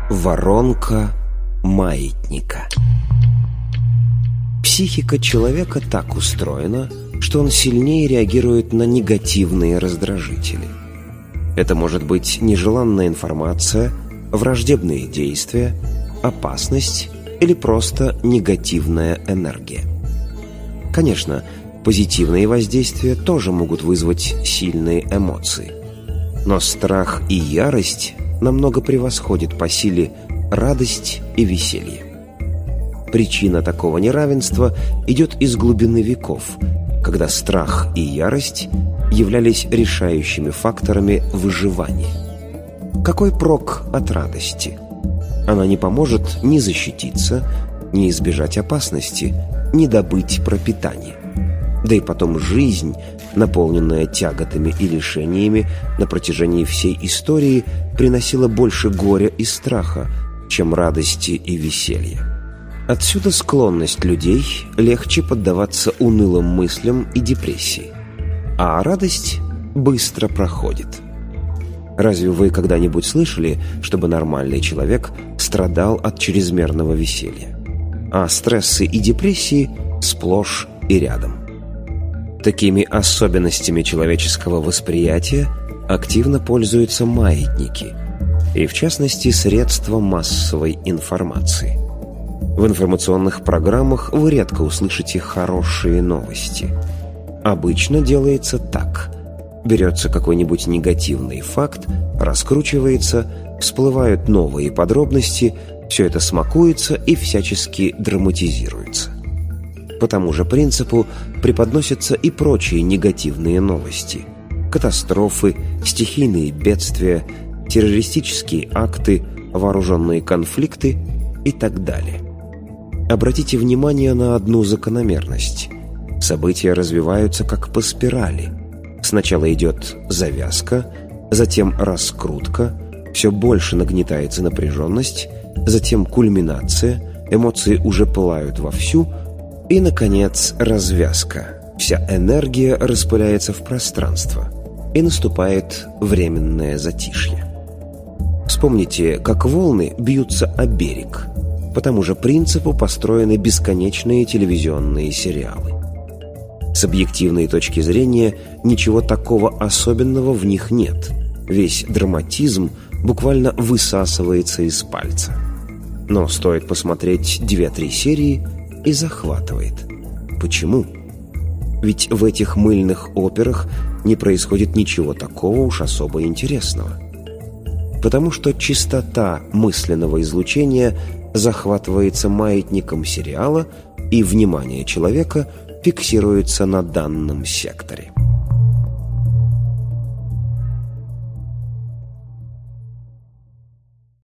Воронка маятника. Психика человека так устроена, что он сильнее реагирует на негативные раздражители. Это может быть нежеланная информация, враждебные действия, опасность или просто негативная энергия. Конечно, позитивные воздействия тоже могут вызвать сильные эмоции. Но страх и ярость намного превосходят по силе радость и веселье. Причина такого неравенства идет из глубины веков, когда страх и ярость являлись решающими факторами выживания. Какой прок от радости? Она не поможет ни защититься, ни избежать опасности, ни добыть пропитание. Да и потом жизнь, наполненная тяготами и лишениями на протяжении всей истории, приносила больше горя и страха, чем радости и веселья. Отсюда склонность людей легче поддаваться унылым мыслям и депрессии. А радость быстро проходит. Разве вы когда-нибудь слышали, чтобы нормальный человек страдал от чрезмерного веселья? А стрессы и депрессии сплошь и рядом. Такими особенностями человеческого восприятия активно пользуются маятники, и в частности средства массовой информации. В информационных программах вы редко услышите хорошие новости. Обычно делается так. Берется какой-нибудь негативный факт, раскручивается, всплывают новые подробности, все это смакуется и всячески драматизируется. По тому же принципу преподносятся и прочие негативные новости. Катастрофы, стихийные бедствия, террористические акты, вооруженные конфликты и так далее. Обратите внимание на одну закономерность. События развиваются как по спирали. Сначала идет завязка, затем раскрутка, все больше нагнетается напряженность, затем кульминация, эмоции уже пылают вовсю, и, наконец, развязка. Вся энергия распыляется в пространство, и наступает временное затишье. Вспомните, как волны бьются о берег. По тому же принципу построены бесконечные телевизионные сериалы. С объективной точки зрения ничего такого особенного в них нет. Весь драматизм буквально высасывается из пальца. Но стоит посмотреть 2-3 серии и захватывает. Почему? Ведь в этих мыльных операх не происходит ничего такого уж особо интересного. Потому что частота мысленного излучения захватывается маятником сериала, и внимание человека фиксируется на данном секторе.